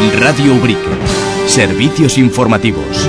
Radio Ubrique. Servicios informativos.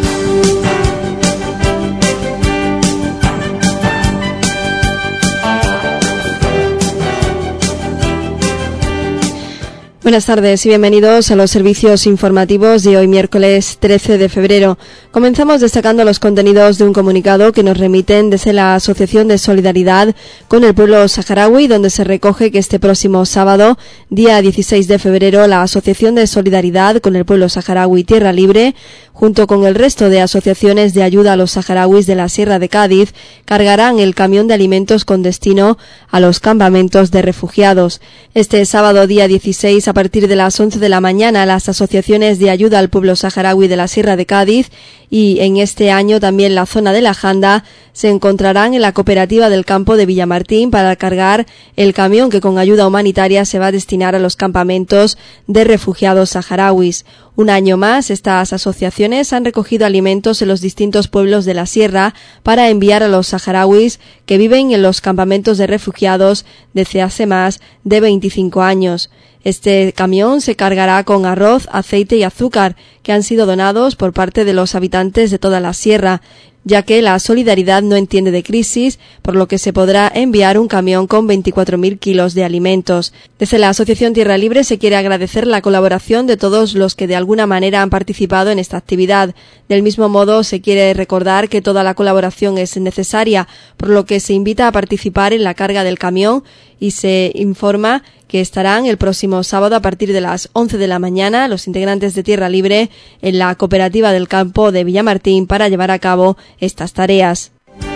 Buenas tardes y bienvenidos a los servicios informativos de hoy miércoles 13 de febrero. Comenzamos destacando los contenidos de un comunicado que nos remiten desde la Asociación de Solidaridad con el Pueblo Saharaui, donde se recoge que este próximo sábado, día 16 de febrero, la Asociación de Solidaridad con el Pueblo Saharaui Tierra Libre, junto con el resto de asociaciones de ayuda a los saharauis de la Sierra de Cádiz, cargarán el camión de alimentos con destino a los campamentos de refugiados. Este sábado, día 16, a partir de las 11 de la mañana, las asociaciones de ayuda al pueblo saharaui de la Sierra de Cádiz y en este año también la zona de la Janda se encontrarán en la cooperativa del campo de Villamartín para cargar el camión que con ayuda humanitaria se va a destinar a los campamentos de refugiados saharauis. Un año más, estas asociaciones han recogido alimentos en los distintos pueblos de la Sierra para enviar a los saharauis que viven en los campamentos de refugiados desde hace más de 25 años. Este camión se cargará con arroz, aceite y azúcar que han sido donados por parte de los habitantes de toda la sierra, ya que la solidaridad no entiende de crisis, por lo que se podrá enviar un camión con 24.000 kilos de alimentos. Desde la Asociación Tierra Libre se quiere agradecer la colaboración de todos los que de alguna manera han participado en esta actividad. Del mismo modo, se quiere recordar que toda la colaboración es necesaria, por lo que se invita a participar en la carga del camión y se informa que estarán el próximo sábado a partir de las 11 de la mañana los integrantes de Tierra Libre en la cooperativa del campo de Villamartín para llevar a cabo estas tareas.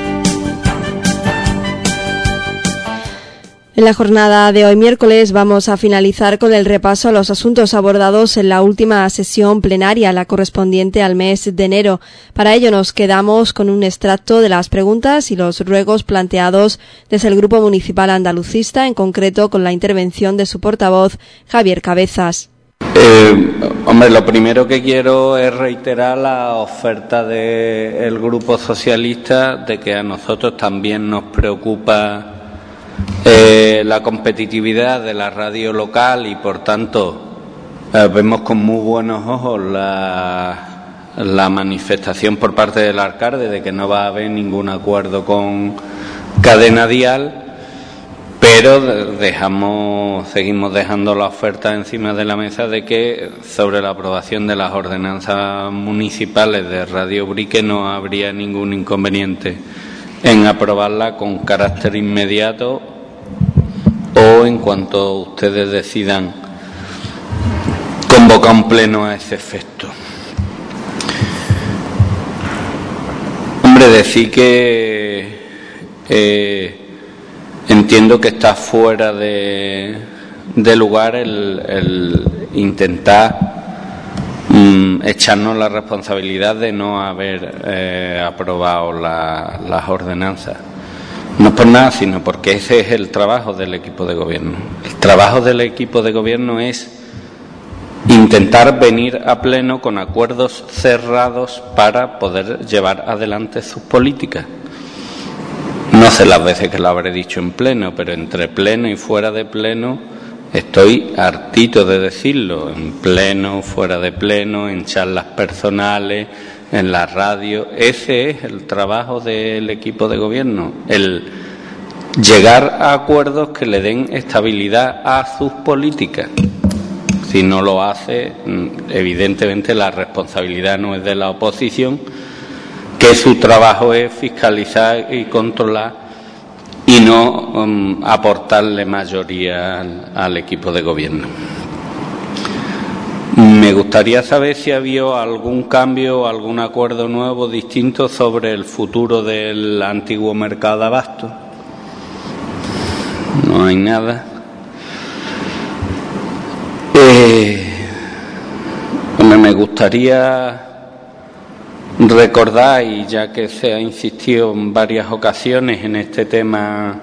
En la jornada de hoy miércoles vamos a finalizar con el repaso a los asuntos abordados en la última sesión plenaria, la correspondiente al mes de enero. Para ello nos quedamos con un extracto de las preguntas y los ruegos planteados desde el Grupo Municipal Andalucista, en concreto con la intervención de su portavoz, Javier Cabezas. Lo primero que quiero es reiterar la oferta del Grupo Socialista de que a nosotros también nos preocupa la competitividad de la radio local y por tanto vemos con muy buenos ojos la manifestación por parte del alcalde de que no va a haber ningún acuerdo con Cadena Dial, pero seguimos dejando la oferta encima de la mesa de que sobre la aprobación de las ordenanzas municipales de Radio Ubrique no habría ningún inconveniente en aprobarla con carácter inmediato o en cuanto ustedes decidan convocar un pleno a ese efecto. Decir que entiendo que está fuera de lugar el intentar echarnos la responsabilidad de no haber aprobado las ordenanzas. No es por nada, sino porque ese es el trabajo del equipo de gobierno. El trabajo del equipo de gobierno es intentar venir a pleno con acuerdos cerrados para poder llevar adelante sus políticas. No sé las veces que lo habré dicho en pleno, pero entre pleno y fuera de pleno estoy hartito de decirlo. En pleno, fuera de pleno, en charlas personales, en la radio. Ese es el trabajo del equipo de gobierno, el llegar a acuerdos que le den estabilidad a sus políticas. Si no lo hace, evidentemente la responsabilidad no es de la oposición, que su trabajo es fiscalizar y controlar y no aportarle mayoría al equipo de gobierno. Me gustaría saber si había algún cambio o algún acuerdo nuevo distinto sobre el futuro del antiguo mercado de abasto. No hay nada. Me gustaría recordar, y ya que se ha insistido en varias ocasiones en este tema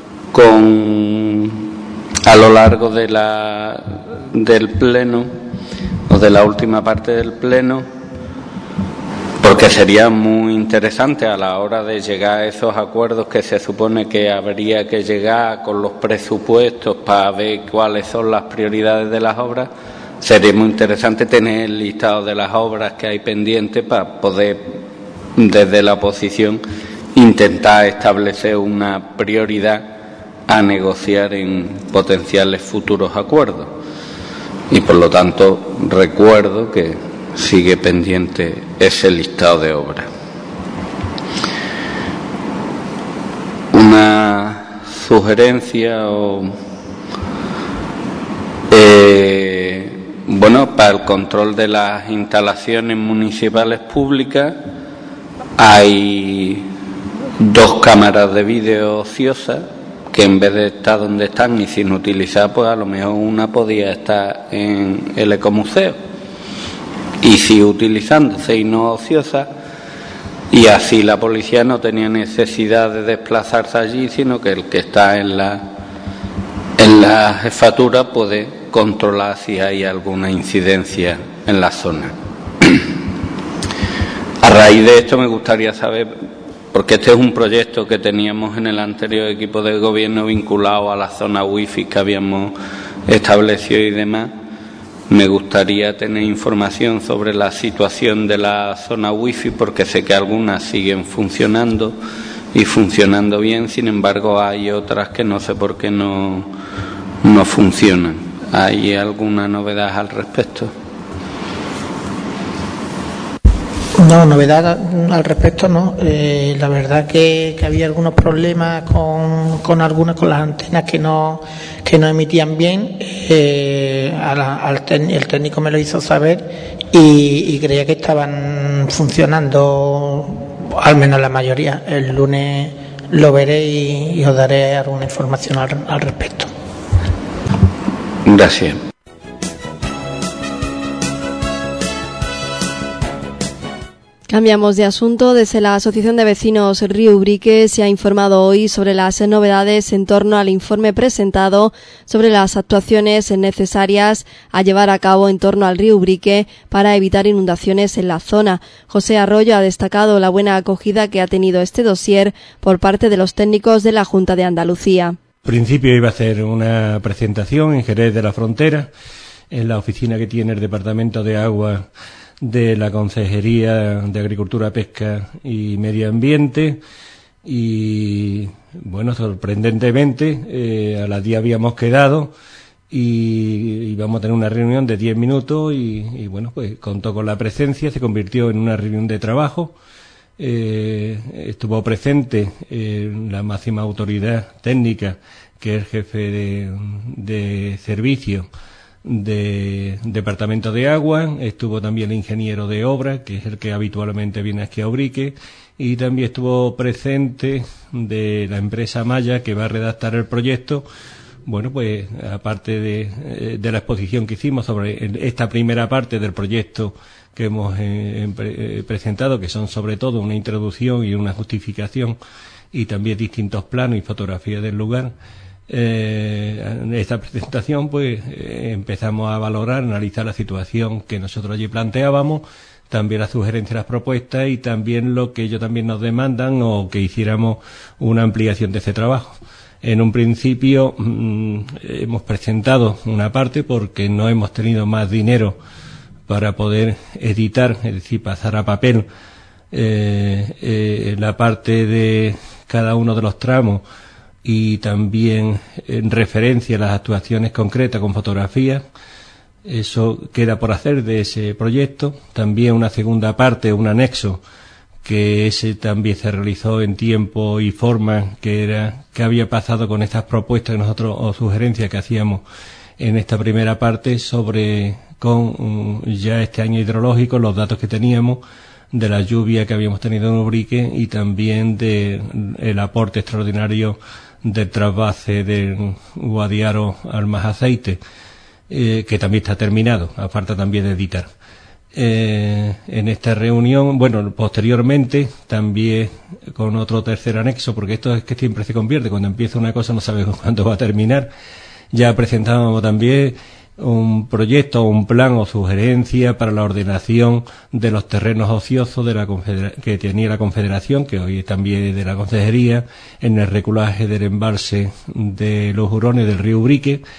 a lo largo del pleno o de la última parte del pleno, porque sería muy interesante a la hora de llegar a esos acuerdos que se supone que habría que llegar con los presupuestos para ver cuáles son las prioridades de las obras, sería muy interesante tener el listado de las obras que hay pendientes para poder, desde la oposición, intentar establecer una prioridad a negociar en potenciales futuros acuerdos. Y por lo tanto recuerdo que sigue pendiente ese listado de obras. Una sugerencia para el control de las instalaciones municipales públicas hay 2 cámaras de vídeo ociosas que, en vez de estar donde están y sin utilizar, pues a lo mejor una podía estar en el Ecomuseo y sigue utilizándose y no ociosa, y así la policía no tenía necesidad de desplazarse allí, sino que el que está en la jefatura puede controlar si hay alguna incidencia en la zona. A raíz de esto me gustaría saber, porque este es un proyecto que teníamos en el anterior equipo de gobierno vinculado a la zona wifi que habíamos establecido y demás, me gustaría tener información sobre la situación de la zona wifi, porque sé que algunas siguen funcionando y funcionando bien, sin embargo hay otras que no sé por qué no funcionan. ¿Hay alguna novedad al respecto? No, novedad al respecto no. La verdad que había algunos problemas con las antenas que no emitían bien. El técnico me lo hizo saber y creía que estaban funcionando, al menos la mayoría. El lunes lo veré y os daré alguna información al respecto. Gracias. Cambiamos de asunto. Desde la Asociación de Vecinos Río Ubrique se ha informado hoy sobre las novedades en torno al informe presentado sobre las actuaciones necesarias a llevar a cabo en torno al Río Ubrique para evitar inundaciones en la zona. José Arroyo ha destacado la buena acogida que ha tenido este dossier por parte de los técnicos de la Junta de Andalucía. En principio iba a hacer una presentación en Jerez de la Frontera, en la oficina que tiene el Departamento de Agua de la Consejería de Agricultura, Pesca y Medio Ambiente, y bueno, sorprendentemente a las 10 habíamos quedado y íbamos a tener una reunión de 10 minutos y bueno, pues contó con la presencia, se convirtió en una reunión de trabajo. Estuvo presente la máxima autoridad técnica, que es el jefe de servicio de Departamento de Agua. Estuvo también el ingeniero de obra, que es el que habitualmente viene aquí a Ubrique, y también estuvo presente de la empresa Maya, que va a redactar el proyecto. Bueno, pues aparte de la exposición que hicimos sobre esta primera parte del proyecto que hemos presentado, que son sobre todo una introducción y una justificación y también distintos planos y fotografías del lugar, en esta presentación pues empezamos a valorar, analizar la situación que nosotros allí planteábamos, también las sugerencias, las propuestas y también lo que ellos también nos demandan, o que hiciéramos una ampliación de ese trabajo. En un principio hemos presentado una parte porque no hemos tenido más dinero para poder editar, es decir, pasar a papel la parte de cada uno de los tramos y también en referencia a las actuaciones concretas con fotografías. Eso queda por hacer de ese proyecto. También una segunda parte, un anexo, que ese también se realizó en tiempo y forma, que era qué había pasado con estas propuestas que nosotros, o sugerencias que hacíamos en esta primera parte con ya este año hidrológico, los datos que teníamos de la lluvia que habíamos tenido en Ubrique y también de el aporte extraordinario del trasvase del Guadiaro al Majaceite, que también está terminado, a falta también de editar. En esta reunión, bueno, posteriormente también con otro tercer anexo, porque esto es que siempre se convierte, cuando empieza una cosa no sabes cuándo va a terminar. Ya presentábamos también un proyecto, un plan o sugerencia para la ordenación de los terrenos ociosos que tenía la Confederación, que hoy también es de la Consejería, en el reculaje del embalse de los Hurones del río Ubrique,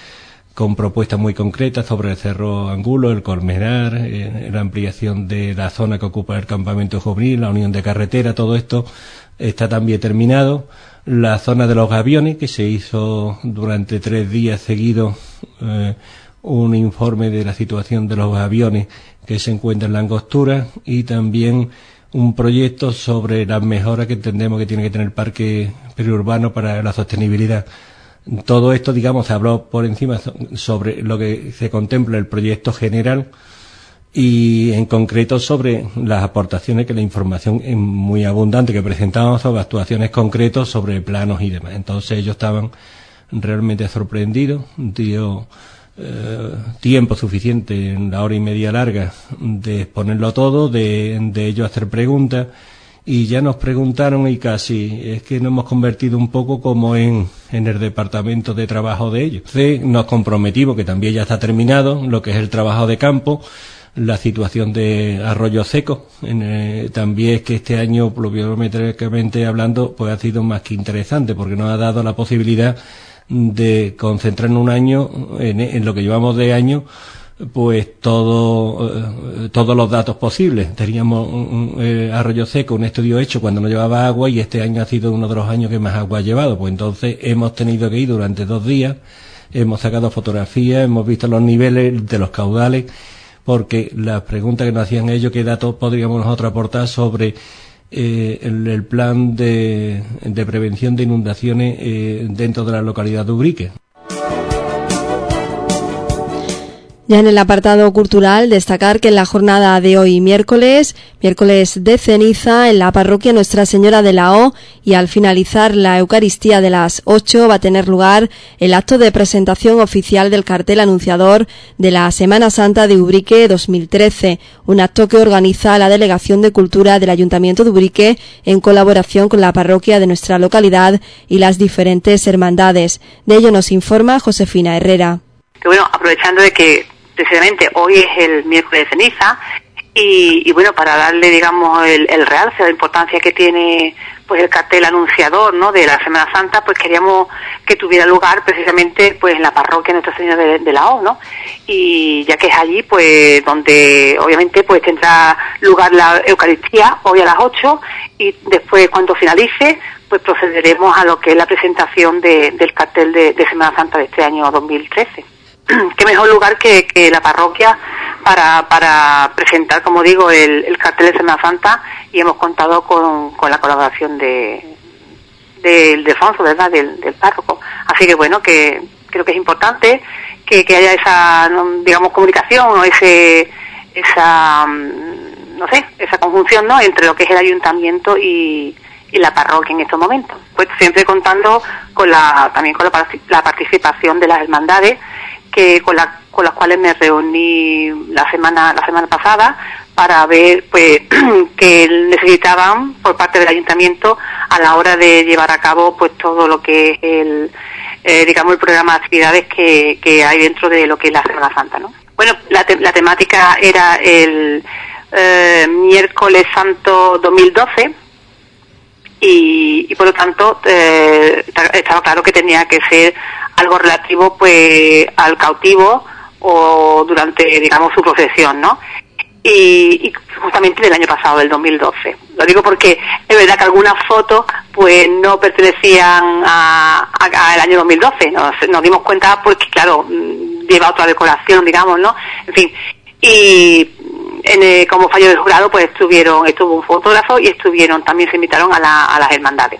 con propuestas muy concretas sobre el Cerro Angulo, el Colmenar, la ampliación de la zona que ocupa el campamento juvenil, la unión de carretera, todo esto está también terminado. La zona de los Gaviones, que se hizo durante 3 días seguidos un informe de la situación de los aviones que se encuentran en la Angostura, y también un proyecto sobre las mejoras que entendemos que tiene que tener el parque periurbano para la sostenibilidad. Todo esto, digamos, se habló por encima sobre lo que se contempla el proyecto general y en concreto sobre las aportaciones, que la información es muy abundante que presentábamos sobre actuaciones concretas, sobre planos y demás. Entonces ellos estaban realmente sorprendidos, dio tiempo suficiente en la hora y media larga de exponerlo todo, de ellos hacer preguntas, y ya nos preguntaron y casi es que nos hemos convertido un poco como en el departamento de trabajo de ellos. Entonces nos comprometimos, que también ya está terminado, lo que es el trabajo de campo, la situación de Arroyo Seco. También es que este año, pluviométricamente hablando, pues ha sido más que interesante, porque nos ha dado la posibilidad de concentrar en un año, en lo que llevamos de año, pues todos los datos posibles. Teníamos Arroyo Seco, un estudio hecho cuando no llevaba agua, y este año ha sido uno de los años que más agua ha llevado. Pues entonces hemos tenido que ir durante 2 días, hemos sacado fotografías, hemos visto los niveles de los caudales, porque las preguntas que nos hacían ellos, qué datos podríamos nosotros aportar sobre el plan de prevención de inundaciones dentro de la localidad de Ubrique. Ya en el apartado cultural, destacar que en la jornada de hoy, miércoles de ceniza, en la parroquia Nuestra Señora de la O, y al finalizar la Eucaristía de las 8, va a tener lugar el acto de presentación oficial del cartel anunciador de la Semana Santa de Ubrique 2013, un acto que organiza la Delegación de Cultura del Ayuntamiento de Ubrique en colaboración con la parroquia de nuestra localidad y las diferentes hermandades. De ello nos informa Josefina Herrera. Que bueno, aprovechando de que precisamente hoy es el miércoles de ceniza y bueno, para darle, digamos, el realce, la importancia que tiene pues el cartel anunciador, ¿no?, de la Semana Santa, pues queríamos que tuviera lugar precisamente pues en la parroquia Nuestra Señora de la O, ¿no? Y ya que es allí pues donde obviamente pues tendrá lugar la Eucaristía hoy a las 8, y después, cuando finalice, pues procederemos a lo que es la presentación del cartel de Semana Santa de este año 2013. Qué mejor lugar que la parroquia para presentar, como digo, el cartel de Semana Santa, y hemos contado con la colaboración de Alfonso, ¿verdad?, del párroco. Así que bueno, que creo que es importante que haya esa, digamos, comunicación, o esa conjunción, ¿no?, entre lo que es el ayuntamiento y la parroquia en estos momentos. Pues siempre contando también con la participación de las hermandades, con las cuales me reuní la semana pasada para ver pues que necesitaban por parte del ayuntamiento a la hora de llevar a cabo pues todo lo que es el programa de actividades que hay dentro de lo que es la Semana Santa, ¿no? Bueno, la temática era el miércoles santo 2012, y por lo tanto estaba claro que tenía que ser algo relativo pues al cautivo, o durante, digamos, su procesión, ¿no? Y justamente del año pasado, del 2012. Lo digo porque es verdad que algunas fotos pues no pertenecían al año 2012. Nos dimos cuenta porque, claro, lleva otra decoración, digamos, ¿no? En fin, y como fallo del jurado pues estuvo un fotógrafo, y también se invitaron a las hermandades.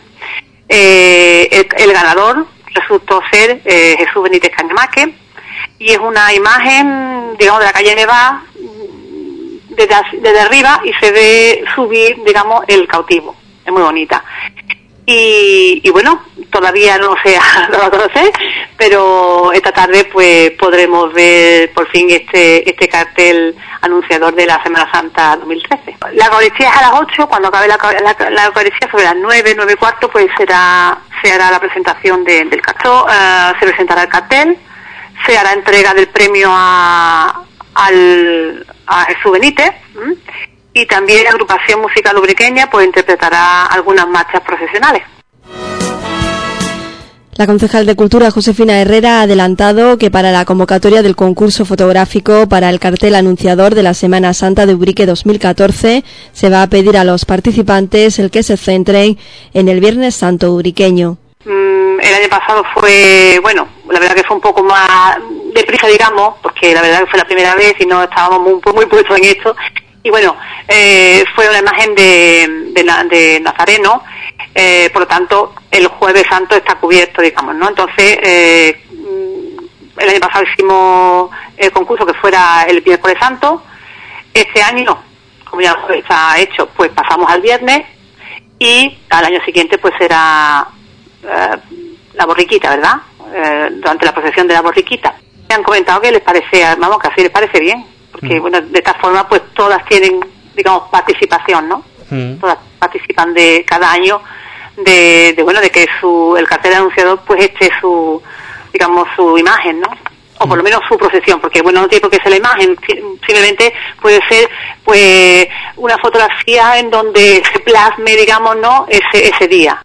El ganador resultó ser Jesús Benítez Cañamaque, y es una imagen, digamos, de la calle Nevá desde arriba, y se ve subir, digamos, el cautivo. Es muy bonita. Y bueno, todavía no lo conocé, pero esta tarde pues podremos ver por fin este cartel anunciador de la Semana Santa 2013. La Eucaristía es a las 8, cuando acabe la Eucaristía, sobre las 9:15, pues se hará la presentación del cartel, se presentará el cartel, se hará entrega del premio a Jesús Benítez, y también la agrupación musical ubriqueña pues interpretará algunas marchas procesionales. La concejal de Cultura, Josefina Herrera, ha adelantado que para la convocatoria del concurso fotográfico para el cartel anunciador de la Semana Santa de Ubrique 2014 se va a pedir a los participantes el que se centren en el Viernes Santo ubriqueño. El año pasado fue, bueno, la verdad que fue un poco más deprisa, digamos, porque la verdad que fue la primera vez y no estábamos muy puestos en esto. Y bueno, fue una imagen de Nazareno, por lo tanto, el Jueves Santo está cubierto, digamos, ¿no? Entonces, el año pasado hicimos el concurso que fuera el Miércoles Santo. Este año, como ya está hecho, pues pasamos al viernes y al año siguiente pues será la borriquita, ¿verdad? Durante la procesión de la borriquita. Me han comentado que les parece, vamos, que así les parece bien, porque bueno, de esta forma pues todas tienen, digamos, participación, ¿no? Todas participan de cada año de que el cartel anunciador pues su, digamos, su imagen, ¿no? O por lo menos su procesión, porque bueno, no tiene por qué ser la imagen, simplemente puede ser pues una fotografía en donde se plasme, digamos, ¿no? ese día.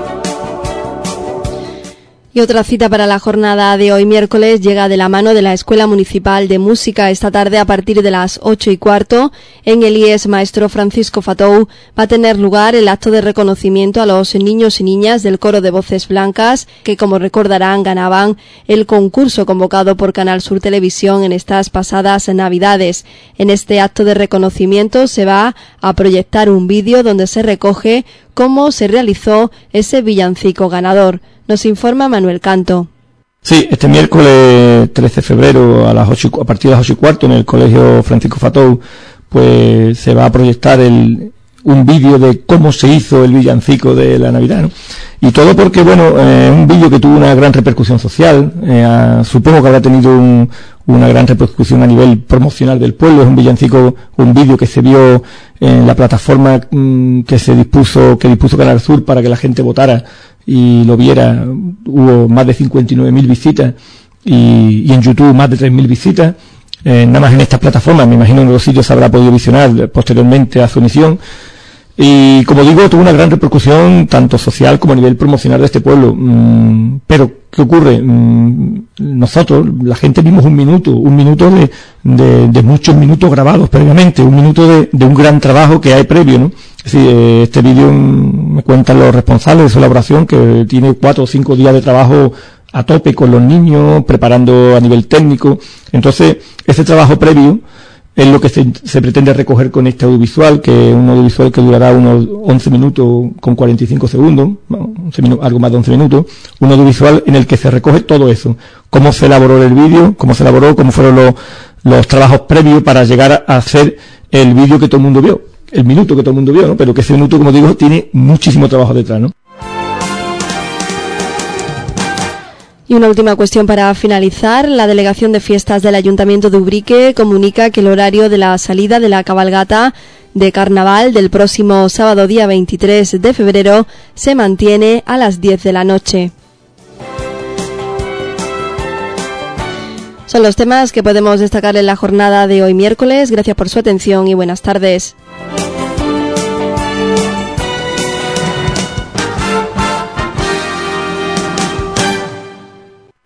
Y otra cita para la jornada de hoy miércoles llega de la mano de la Escuela Municipal de Música. Esta tarde, a partir de las 8:15, en el IES Maestro Francisco Fatou, va a tener lugar el acto de reconocimiento a los niños y niñas del coro de voces blancas, que, como recordarán, ganaban el concurso convocado por Canal Sur Televisión en estas pasadas Navidades. En este acto de reconocimiento se va a proyectar un vídeo donde se recoge cómo se realizó ese villancico ganador. Nos informa Manuel Canto. Sí, este miércoles 13 de febrero a partir de las 8:15 en el Colegio Francisco Fatou, pues se va a proyectar un vídeo de cómo se hizo el villancico de la Navidad, ¿no? Y todo porque, bueno, un vídeo que tuvo una gran repercusión social, supongo que habrá tenido una gran repercusión a nivel promocional del pueblo. Es un villancico, un vídeo que se vio en la plataforma que dispuso Canal Sur para que la gente votara y lo viera. Hubo más de 59.000 visitas y en YouTube más de 3.000 visitas. Nada más en estas plataformas, me imagino en los sitios se habrá podido visionar posteriormente a su emisión. Y como digo, tuvo una gran repercusión tanto social como a nivel promocional de este pueblo. Pero, ¿qué ocurre? Nosotros, la gente, vimos un minuto de muchos minutos grabados previamente, un minuto de un gran trabajo que hay previo, ¿no? Es decir, este vídeo, me cuentan los responsables de su elaboración, que tiene 4 o 5 días de trabajo a tope con los niños, preparando a nivel técnico. Entonces, ese trabajo previo es lo que se pretende recoger con este audiovisual, que es un audiovisual que durará unos 11 minutos con 45 segundos, algo más de 11 minutos, un audiovisual en el que se recoge todo eso, cómo se elaboró el vídeo, cómo fueron los trabajos previos para llegar a hacer el vídeo que todo el mundo vio, el minuto que todo el mundo vio, ¿no? Pero que ese minuto, como digo, tiene muchísimo trabajo detrás, ¿no? Y una última cuestión para finalizar. La Delegación de Fiestas del Ayuntamiento de Ubrique comunica que el horario de la salida de la cabalgata de Carnaval del próximo sábado día 23 de febrero se mantiene a las 10 de la noche. Son los temas que podemos destacar en la jornada de hoy miércoles. Gracias por su atención y buenas tardes.